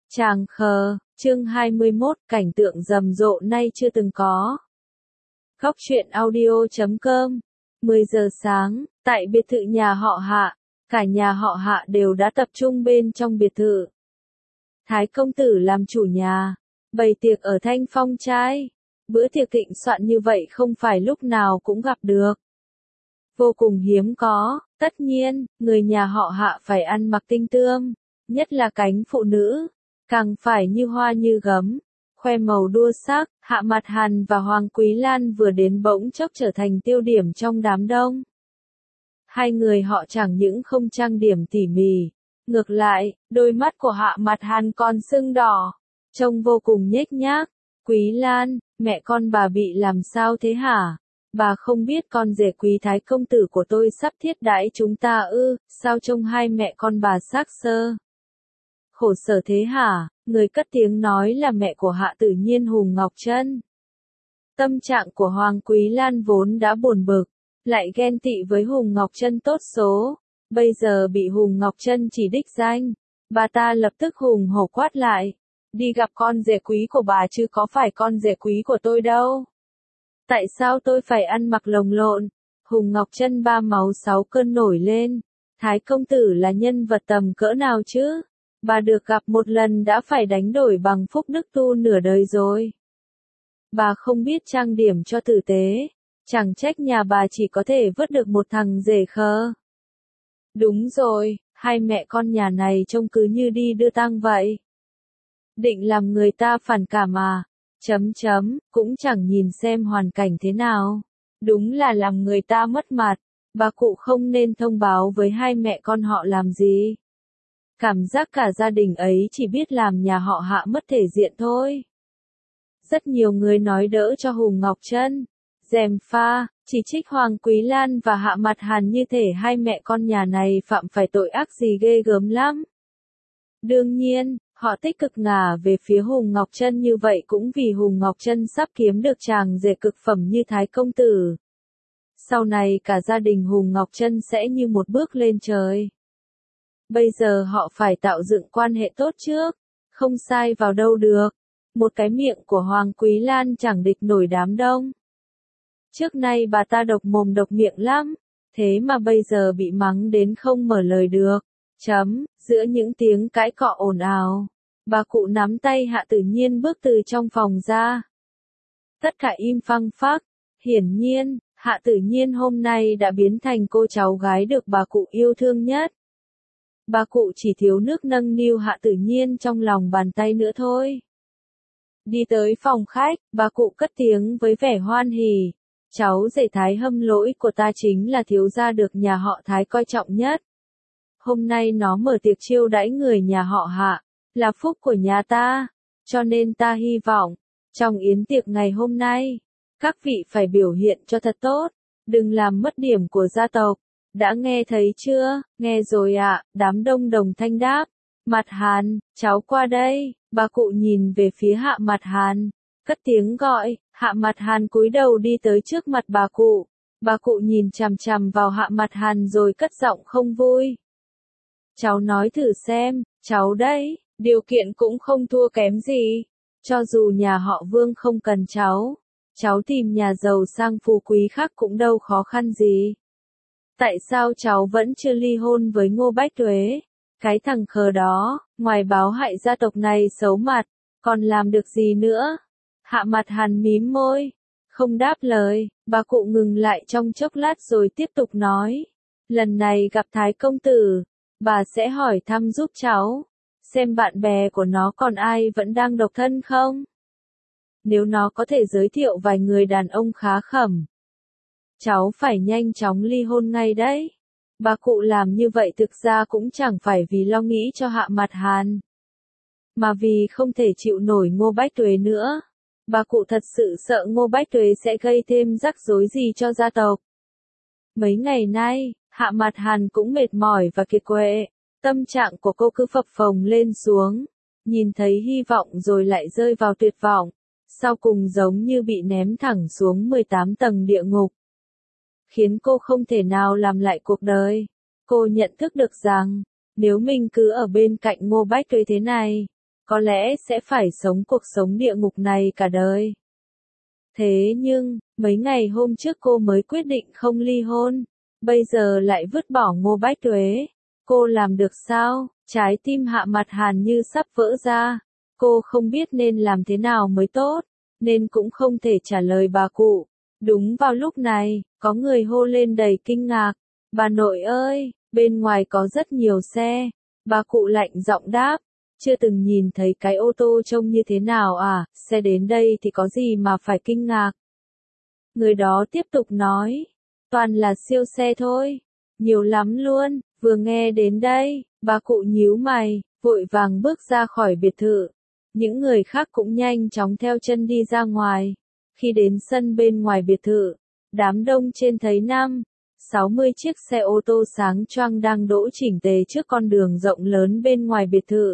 Tràng khờ, chương 21, cảnh tượng rầm rộ nay chưa từng có. Góc truyện audio.com 10 giờ sáng, tại biệt thự nhà họ Hạ, cả nhà họ Hạ đều đã tập trung bên trong biệt thự. Thái công tử làm chủ nhà, bày tiệc ở Thanh Phong trai. Bữa tiệc thịnh soạn như vậy không phải lúc nào cũng gặp được. Vô cùng hiếm có, tất nhiên, người nhà họ Hạ phải ăn mặc tinh tươm, nhất là cánh phụ nữ, càng phải như hoa như gấm, khoe màu đua sắc. Hạ Mặt Hàn và Hoàng Quý Lan vừa đến bỗng chốc trở thành tiêu điểm trong đám đông. Hai người họ chẳng những không trang điểm tỉ mỉ, ngược lại, đôi mắt của Hạ Mặt Hàn còn sưng đỏ, trông vô cùng nhếch nhác. Quý Lan, mẹ con bà bị làm sao thế hả? Bà không biết con rể Quý thái công tử của tôi sắp thiết đãi chúng ta ư? Sao trông hai mẹ con bà xác xơ khổ sở thế hả? Người cất tiếng nói là mẹ của Hạ Tự Nhiên, Hùng Ngọc Trân. Tâm trạng của Hoàng Quý Lan vốn đã buồn bực, lại ghen tị với Hùng Ngọc Trân tốt số, bây giờ bị Hùng Ngọc Trân chỉ đích danh, bà ta lập tức hùng hổ quát lại, đi gặp con rể quý của bà chứ có phải con rể quý của tôi đâu. Tại sao tôi phải ăn mặc lồng lộn? Hùng Ngọc Trân ba máu sáu cơn nổi lên, Thái công tử là nhân vật tầm cỡ nào chứ? Bà được gặp một lần đã phải đánh đổi bằng phúc đức tu nửa đời rồi. Bà không biết trang điểm cho tử tế, chẳng trách nhà bà chỉ có thể vớt được một thằng rể khờ. Đúng rồi, hai mẹ con nhà này trông cứ như đi đưa tang vậy. Định làm người ta phản cảm à? Cũng chẳng nhìn xem hoàn cảnh thế nào. Đúng là làm người ta mất mặt, bà cụ không nên thông báo với hai mẹ con họ làm gì. Cảm giác cả gia đình ấy chỉ biết làm nhà họ Hạ mất thể diện thôi. Rất nhiều người nói đỡ cho Hùng Ngọc Trân, gièm pha, chỉ trích Hoàng Quý Lan và Hạ Mặt Hàn như thể hai mẹ con nhà này phạm phải tội ác gì ghê gớm lắm. Đương nhiên, họ tích cực ngả về phía Hùng Ngọc Trân như vậy cũng vì Hùng Ngọc Trân sắp kiếm được chàng rể cực phẩm như Thái công tử. Sau này cả gia đình Hùng Ngọc Trân sẽ như một bước lên trời. Bây giờ họ phải tạo dựng quan hệ tốt trước, không sai vào đâu được. Một cái miệng của Hoàng Quý Lan chẳng địch nổi đám đông. Trước nay bà ta độc mồm độc miệng lắm, thế mà bây giờ bị mắng đến không mở lời được. Giữa những tiếng cãi cọ ồn ào, bà cụ nắm tay Hạ Tự Nhiên bước từ trong phòng ra. Tất cả im phăng phắc, hiển nhiên, Hạ Tự Nhiên hôm nay đã biến thành cô cháu gái được bà cụ yêu thương nhất. Bà cụ chỉ thiếu nước nâng niu Hạ Tự Nhiên trong lòng bàn tay nữa thôi. Đi tới phòng khách, bà cụ cất tiếng với vẻ hoan hỉ. Cháu rể Thái Hâm Lỗi của ta chính là thiếu gia được nhà họ Thái coi trọng nhất. Hôm nay nó mở tiệc chiêu đãi người nhà họ Hạ, là phúc của nhà ta. Cho nên ta hy vọng, trong yến tiệc ngày hôm nay, các vị phải biểu hiện cho thật tốt, đừng làm mất điểm của gia tộc. Đã nghe thấy chưa? Nghe rồi ạ, đám đông đồng thanh đáp. Mặt Hàn, cháu qua đây. Bà cụ nhìn về phía Hạ Mặt Hàn, cất tiếng gọi. Hạ Mặt Hàn cúi đầu đi tới trước mặt bà cụ. Bà cụ nhìn chằm chằm vào Hạ Mặt Hàn rồi cất giọng không vui. Cháu nói thử xem, cháu đấy, điều kiện cũng không thua kém gì. Cho dù nhà họ Vương không cần cháu tìm nhà giàu sang phú quý khác cũng đâu khó khăn gì. Tại sao cháu vẫn chưa ly hôn với Ngô Bách Tuế? Cái thằng khờ đó, ngoài báo hại gia tộc này xấu mặt, còn làm được gì nữa? Hạ Mặt Hàn mím môi, không đáp lời. Bà cụ ngừng lại trong chốc lát rồi tiếp tục nói. Lần này gặp Thái công tử, bà sẽ hỏi thăm giúp cháu, xem bạn bè của nó còn ai vẫn đang độc thân không? Nếu nó có thể giới thiệu vài người đàn ông khá khẩm, cháu phải nhanh chóng ly hôn ngay đấy. Bà cụ làm như vậy thực ra cũng chẳng phải vì lo nghĩ cho Hạ Mặt Hàn, mà vì không thể chịu nổi Ngô Bách Tuế nữa. Bà cụ thật sự sợ Ngô Bách Tuế sẽ gây thêm rắc rối gì cho gia tộc. Mấy ngày nay, Hạ Mặt Hàn cũng mệt mỏi và kiệt quệ, tâm trạng của cô cứ phập phồng lên xuống, nhìn thấy hy vọng rồi lại rơi vào tuyệt vọng, sau cùng giống như bị ném thẳng xuống 18 tầng địa ngục. Khiến cô không thể nào làm lại cuộc đời. Cô nhận thức được rằng, nếu mình cứ ở bên cạnh Ngô Bách Tuế thế này, có lẽ sẽ phải sống cuộc sống địa ngục này cả đời. Thế nhưng, mấy ngày hôm trước cô mới quyết định không ly hôn, bây giờ lại vứt bỏ Ngô Bách Tuế. Cô làm được sao? Trái tim Hạ Mặt Hàn như sắp vỡ ra. Cô không biết nên làm thế nào mới tốt, nên cũng không thể trả lời bà cụ. Đúng vào lúc này, có người hô lên đầy kinh ngạc. Bà nội ơi, bên ngoài có rất nhiều xe. Bà cụ lạnh giọng đáp. Chưa từng nhìn thấy cái ô tô trông như thế nào à, xe đến đây thì có gì mà phải kinh ngạc. Người đó tiếp tục nói. Toàn là siêu xe thôi. Nhiều lắm luôn, vừa nghe đến đây, bà cụ nhíu mày, vội vàng bước ra khỏi biệt thự. Những người khác cũng nhanh chóng theo chân đi ra ngoài. Khi đến sân bên ngoài biệt thự, đám đông trên thấy 60 chiếc xe ô tô sáng choang đang đỗ chỉnh tề trước con đường rộng lớn bên ngoài biệt thự.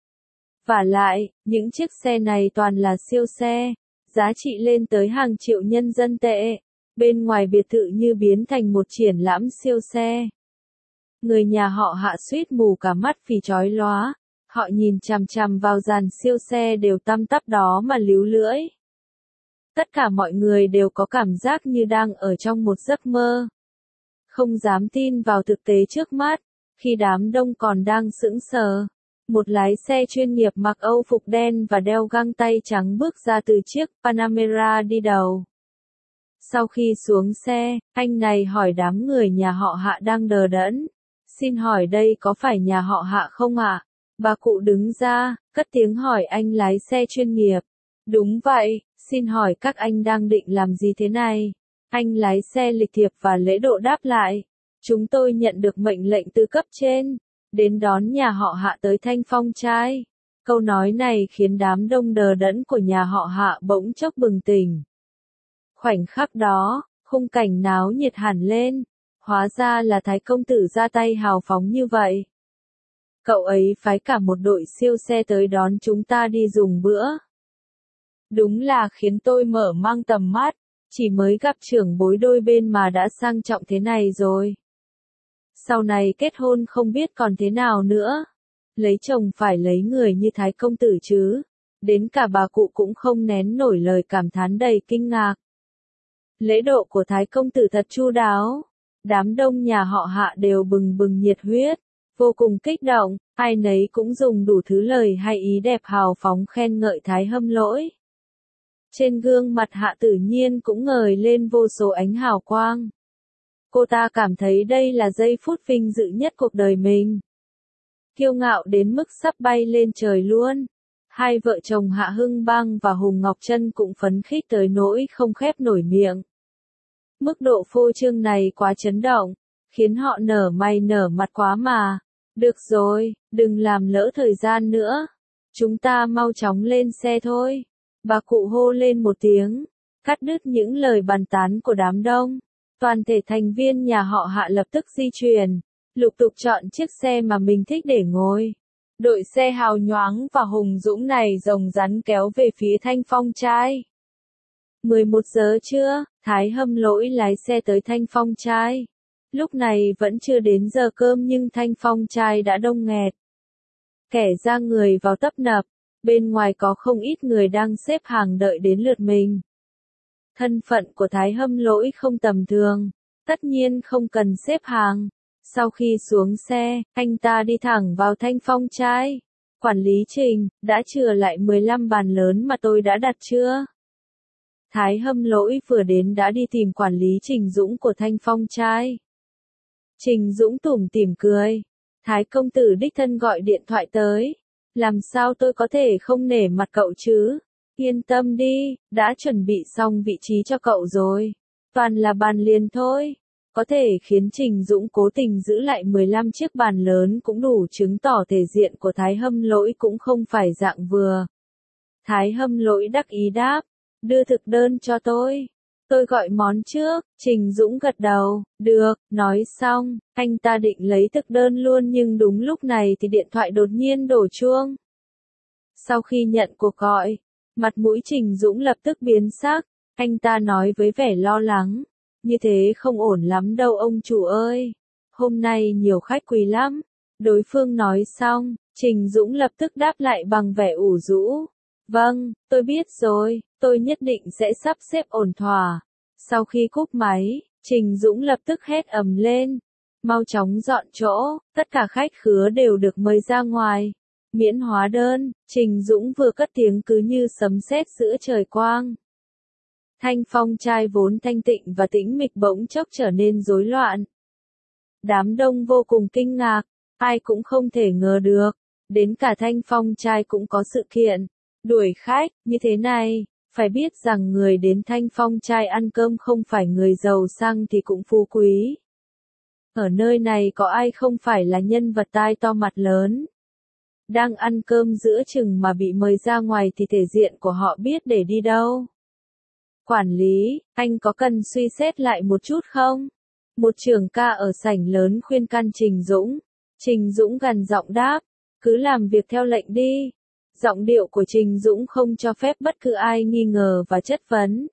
Vả lại, những chiếc xe này toàn là siêu xe, giá trị lên tới hàng triệu nhân dân tệ. Bên ngoài biệt thự như biến thành một triển lãm siêu xe. Người nhà họ Hạ suýt mù cả mắt vì chói lóa. Họ nhìn chằm chằm vào dàn siêu xe đều tăm tắp đó mà líu lưỡi. Tất cả mọi người đều có cảm giác như đang ở trong một giấc mơ. Không dám tin vào thực tế trước mắt. Khi đám đông còn đang sững sờ, một lái xe chuyên nghiệp mặc âu phục đen và đeo găng tay trắng bước ra từ chiếc Panamera đi đầu. Sau khi xuống xe, anh này hỏi đám người nhà họ Hạ đang đờ đẫn. Xin hỏi đây có phải nhà họ Hạ không ạ? Bà cụ đứng ra, cất tiếng hỏi anh lái xe chuyên nghiệp. Đúng vậy, xin hỏi các anh đang định làm gì thế này? Anh lái xe lịch thiệp và lễ độ đáp lại. Chúng tôi nhận được mệnh lệnh từ cấp trên, đến đón nhà họ Hạ tới Thanh Phong trai. Câu nói này khiến đám đông đờ đẫn của nhà họ Hạ bỗng chốc bừng tỉnh. Khoảnh khắc đó, khung cảnh náo nhiệt hẳn lên. Hóa ra là Thái công tử ra tay hào phóng như vậy. Cậu ấy phái cả một đội siêu xe tới đón chúng ta đi dùng bữa. Đúng là khiến tôi mở mang tầm mắt, chỉ mới gặp trưởng bối đôi bên mà đã sang trọng thế này rồi. Sau này kết hôn không biết còn thế nào nữa. Lấy chồng phải lấy người như Thái công tử chứ. Đến cả bà cụ cũng không nén nổi lời cảm thán đầy kinh ngạc. Lễ độ của Thái công tử thật chu đáo. Đám đông nhà họ Hạ đều bừng bừng nhiệt huyết, vô cùng kích động, ai nấy cũng dùng đủ thứ lời hay ý đẹp hào phóng khen ngợi Thái Hâm Lỗi. Trên gương mặt Hạ Tử Nhiên cũng ngời lên vô số ánh hào quang. Cô ta cảm thấy đây là giây phút vinh dự nhất cuộc đời mình. Kiêu ngạo đến mức sắp bay lên trời luôn. Hai vợ chồng Hạ Hưng Bang và Hùng Ngọc Trân cũng phấn khích tới nỗi không khép nổi miệng. Mức độ phô trương này quá chấn động, khiến họ nở mày nở mặt quá mà. Được rồi, đừng làm lỡ thời gian nữa. Chúng ta mau chóng lên xe thôi. Bà cụ hô lên một tiếng, cắt đứt những lời bàn tán của đám đông. Toàn thể thành viên nhà họ Hạ lập tức di chuyển, lục tục chọn chiếc xe mà mình thích để ngồi. Đội xe hào nhoáng và hùng dũng này rồng rắn kéo về phía Thanh Phong trai. 11 giờ trưa, Thái Hâm Lỗi lái xe tới Thanh Phong trai. Lúc này vẫn chưa đến giờ cơm nhưng Thanh Phong trai đã đông nghẹt. Kẻ ra người vào tấp nập, bên ngoài có không ít người đang xếp hàng đợi đến lượt mình. Thân phận của Thái Hâm Lỗi không tầm thường, tất nhiên không cần xếp hàng. Sau khi xuống xe, anh ta đi thẳng vào Thanh Phong trai. Quản lý Trình, đã chừa lại 15 bàn lớn mà tôi đã đặt chưa? Thái Hâm Lỗi vừa đến đã đi tìm quản lý Trình Dũng của Thanh Phong trai. Trình Dũng tủm tỉm cười. Thái công tử đích thân gọi điện thoại tới. Làm sao tôi có thể không nể mặt cậu chứ? Yên tâm đi, đã chuẩn bị xong vị trí cho cậu rồi. Toàn là bàn liền thôi. Có thể khiến Trình Dũng cố tình giữ lại 15 chiếc bàn lớn cũng đủ chứng tỏ thể diện của Thái Hâm Lỗi cũng không phải dạng vừa. Thái Hâm Lỗi đắc ý đáp, đưa thực đơn cho tôi. Tôi gọi món trước. Trình Dũng gật đầu, được, nói xong, anh ta định lấy thực đơn luôn nhưng đúng lúc này thì điện thoại đột nhiên đổ chuông. Sau khi nhận cuộc gọi, mặt mũi Trình Dũng lập tức biến sắc, anh ta nói với vẻ lo lắng. Như thế không ổn lắm đâu ông chủ ơi. Hôm nay nhiều khách quý lắm. Đối phương nói xong, Trình Dũng lập tức đáp lại bằng vẻ ủ rũ. Vâng, tôi biết rồi, tôi nhất định sẽ sắp xếp ổn thỏa. Sau khi cúp máy, Trình Dũng lập tức hét ầm lên. Mau chóng dọn chỗ, tất cả khách khứa đều được mời ra ngoài. Miễn hóa đơn, Trình Dũng vừa cất tiếng cứ như sấm sét giữa trời quang. Thanh Phong trai vốn thanh tịnh và tĩnh mịch bỗng chốc trở nên rối loạn. Đám đông vô cùng kinh ngạc, ai cũng không thể ngờ được, đến cả Thanh Phong trai cũng có sự kiện đuổi khách như thế này. Phải biết rằng người đến Thanh Phong trai ăn cơm không phải người giàu sang thì cũng phú quý. Ở nơi này có ai không phải là nhân vật tai to mặt lớn. Đang ăn cơm giữa chừng mà bị mời ra ngoài thì thể diện của họ biết để đi đâu. Quản lý, anh có cần suy xét lại một chút không? Một trưởng ca ở sảnh lớn khuyên can Trình Dũng. Trình Dũng gằn giọng đáp, cứ làm việc theo lệnh đi. Giọng điệu của Trình Dũng không cho phép bất cứ ai nghi ngờ và chất vấn.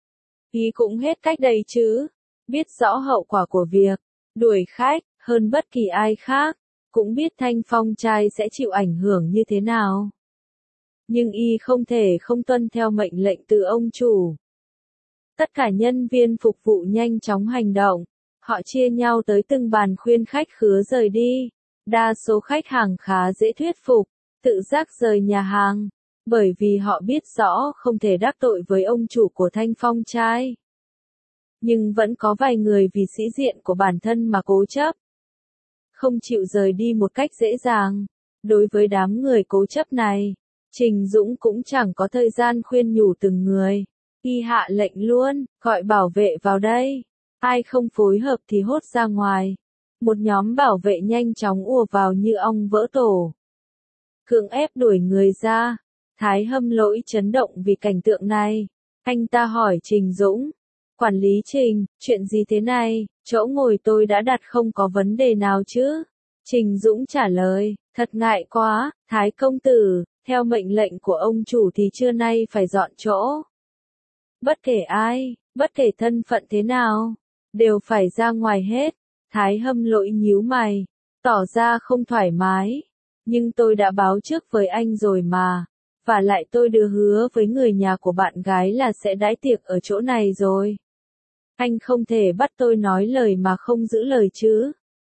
Ý cũng hết cách đây chứ. Biết rõ hậu quả của việc đuổi khách, hơn bất kỳ ai khác, cũng biết Thanh Phong trai sẽ chịu ảnh hưởng như thế nào. Nhưng y không thể không tuân theo mệnh lệnh từ ông chủ. Tất cả nhân viên phục vụ nhanh chóng hành động. Họ chia nhau tới từng bàn khuyên khách khứa rời đi. Đa số khách hàng khá dễ thuyết phục, tự giác rời nhà hàng, bởi vì họ biết rõ không thể đắc tội với ông chủ của Thanh Phong trai. Nhưng vẫn có vài người vì sĩ diện của bản thân mà cố chấp, không chịu rời đi một cách dễ dàng. Đối với đám người cố chấp này, Trình Dũng cũng chẳng có thời gian khuyên nhủ từng người. Y hạ lệnh luôn, gọi bảo vệ vào đây. Ai không phối hợp thì hốt ra ngoài. Một nhóm bảo vệ nhanh chóng ùa vào như ong vỡ tổ. Cưỡng ép đuổi người ra. Thái Hâm Lỗi chấn động vì cảnh tượng này. Anh ta hỏi Trình Dũng. Quản lý Trình, chuyện gì thế này? Chỗ ngồi tôi đã đặt không có vấn đề nào chứ? Trình Dũng trả lời, thật ngại quá, Thái công tử, theo mệnh lệnh của ông chủ thì trưa nay phải dọn chỗ. Bất kể ai, bất kể thân phận thế nào, đều phải ra ngoài hết. Thái Hâm Lỗi nhíu mày, tỏ ra không thoải mái. Nhưng tôi đã báo trước với anh rồi mà. Và lại tôi đưa hứa với người nhà của bạn gái là sẽ đãi tiệc ở chỗ này rồi. Anh không thể bắt tôi nói lời mà không giữ lời chứ.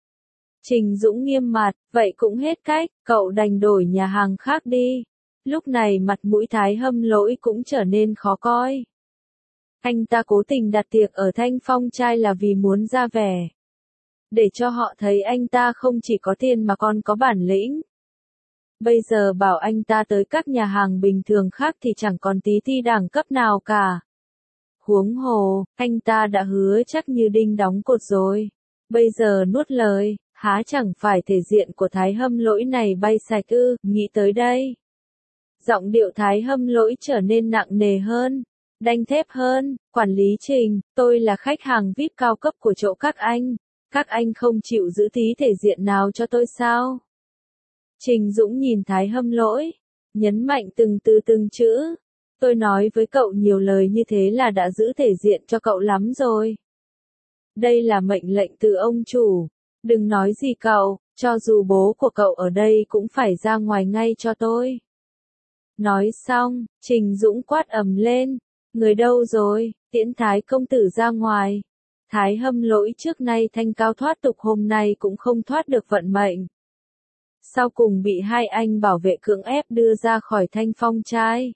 Trình Dũng nghiêm mặt, vậy cũng hết cách, cậu đành đổi nhà hàng khác đi. Lúc này mặt mũi Thái Hâm Lỗi cũng trở nên khó coi. Anh ta cố tình đặt tiệc ở Thanh Phong trai là vì muốn ra vẻ. Để cho họ thấy anh ta không chỉ có tiền mà còn có bản lĩnh. Bây giờ bảo anh ta tới các nhà hàng bình thường khác thì chẳng còn tí thi đẳng cấp nào cả. Huống hồ, anh ta đã hứa chắc như đinh đóng cột rồi. Bây giờ nuốt lời, há chẳng phải thể diện của Thái Hâm Lỗi này bay sạch ư, nghĩ tới đây. Giọng điệu Thái Hâm Lỗi trở nên nặng nề hơn, đanh thép hơn. Quản lý Trình, tôi là khách hàng VIP cao cấp của chỗ các anh không chịu giữ tí thể diện nào cho tôi sao? Trình Dũng nhìn Thái Hâm Lỗi, nhấn mạnh từng từ từng chữ. Tôi nói với cậu nhiều lời như thế là đã giữ thể diện cho cậu lắm rồi. Đây là mệnh lệnh từ ông chủ. Đừng nói gì cậu, cho dù bố của cậu ở đây cũng phải ra ngoài ngay cho tôi. Nói xong, Trình Dũng quát ầm lên. Người đâu rồi, tiễn Thái công tử ra ngoài. Thái Hâm Lỗi trước nay thanh cao thoát tục hôm nay cũng không thoát được vận mệnh. Sau cùng bị hai anh bảo vệ cưỡng ép đưa ra khỏi Thanh Phong trai.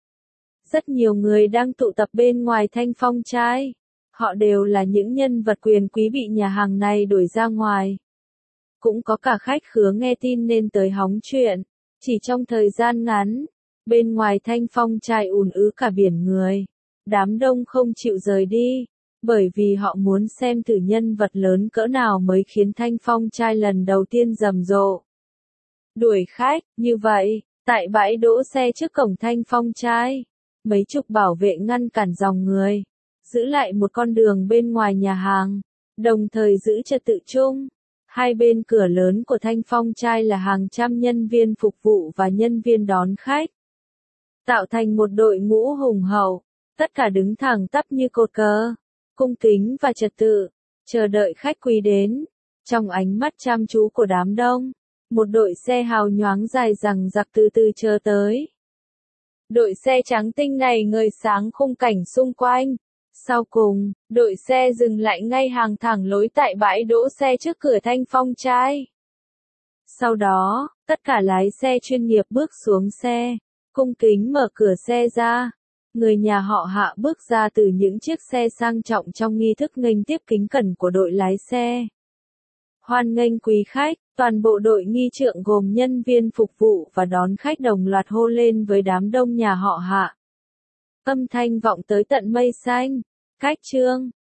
Rất nhiều người đang tụ tập bên ngoài Thanh Phong trai. Họ đều là những nhân vật quyền quý bị nhà hàng này đuổi ra ngoài. Cũng có cả khách khứa nghe tin nên tới hóng chuyện. Chỉ trong thời gian ngắn, bên ngoài Thanh Phong trai ùn ứ cả biển người. Đám đông không chịu rời đi, bởi vì họ muốn xem thử nhân vật lớn cỡ nào mới khiến Thanh Phong trai lần đầu tiên rầm rộ. Đuổi khách, như vậy, tại bãi đỗ xe trước cổng Thanh Phong trai, mấy chục bảo vệ ngăn cản dòng người, giữ lại một con đường bên ngoài nhà hàng, đồng thời giữ trật tự chung. Hai bên cửa lớn của Thanh Phong trai là hàng trăm nhân viên phục vụ và nhân viên đón khách. Tạo thành một đội ngũ hùng hậu, tất cả đứng thẳng tắp như cột cờ, cung kính và trật tự, chờ đợi khách quý đến. Trong ánh mắt chăm chú của đám đông, Một đội xe hào nhoáng dài dằng dặc từ từ chờ tới. Đội xe trắng tinh này ngời sáng khung cảnh xung quanh. Sau cùng, đội xe dừng lại ngay hàng thẳng lối tại bãi đỗ xe trước cửa Thanh Phong trai. Sau đó, tất cả lái xe chuyên nghiệp bước xuống xe, cung kính mở cửa xe ra. Người nhà họ Hạ bước ra từ những chiếc xe sang trọng trong nghi thức nghênh tiếp kính cẩn của đội lái xe. Hoan nghênh quý khách, toàn bộ đội nghi trượng gồm nhân viên phục vụ và đón khách đồng loạt hô lên với đám đông nhà họ Hạ. Âm thanh vọng tới tận mây xanh. Khách trương,